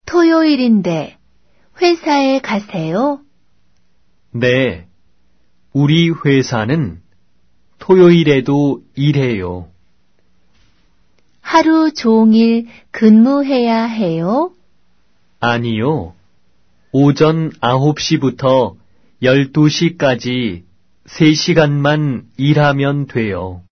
토요일인데 회사에 가세요? 네, 우리 회사는 토요일에도 일해요. 하루 종일 근무해야 해요? 아니요. 오전 9시부터 12시까지 3시간만 일하면 돼요.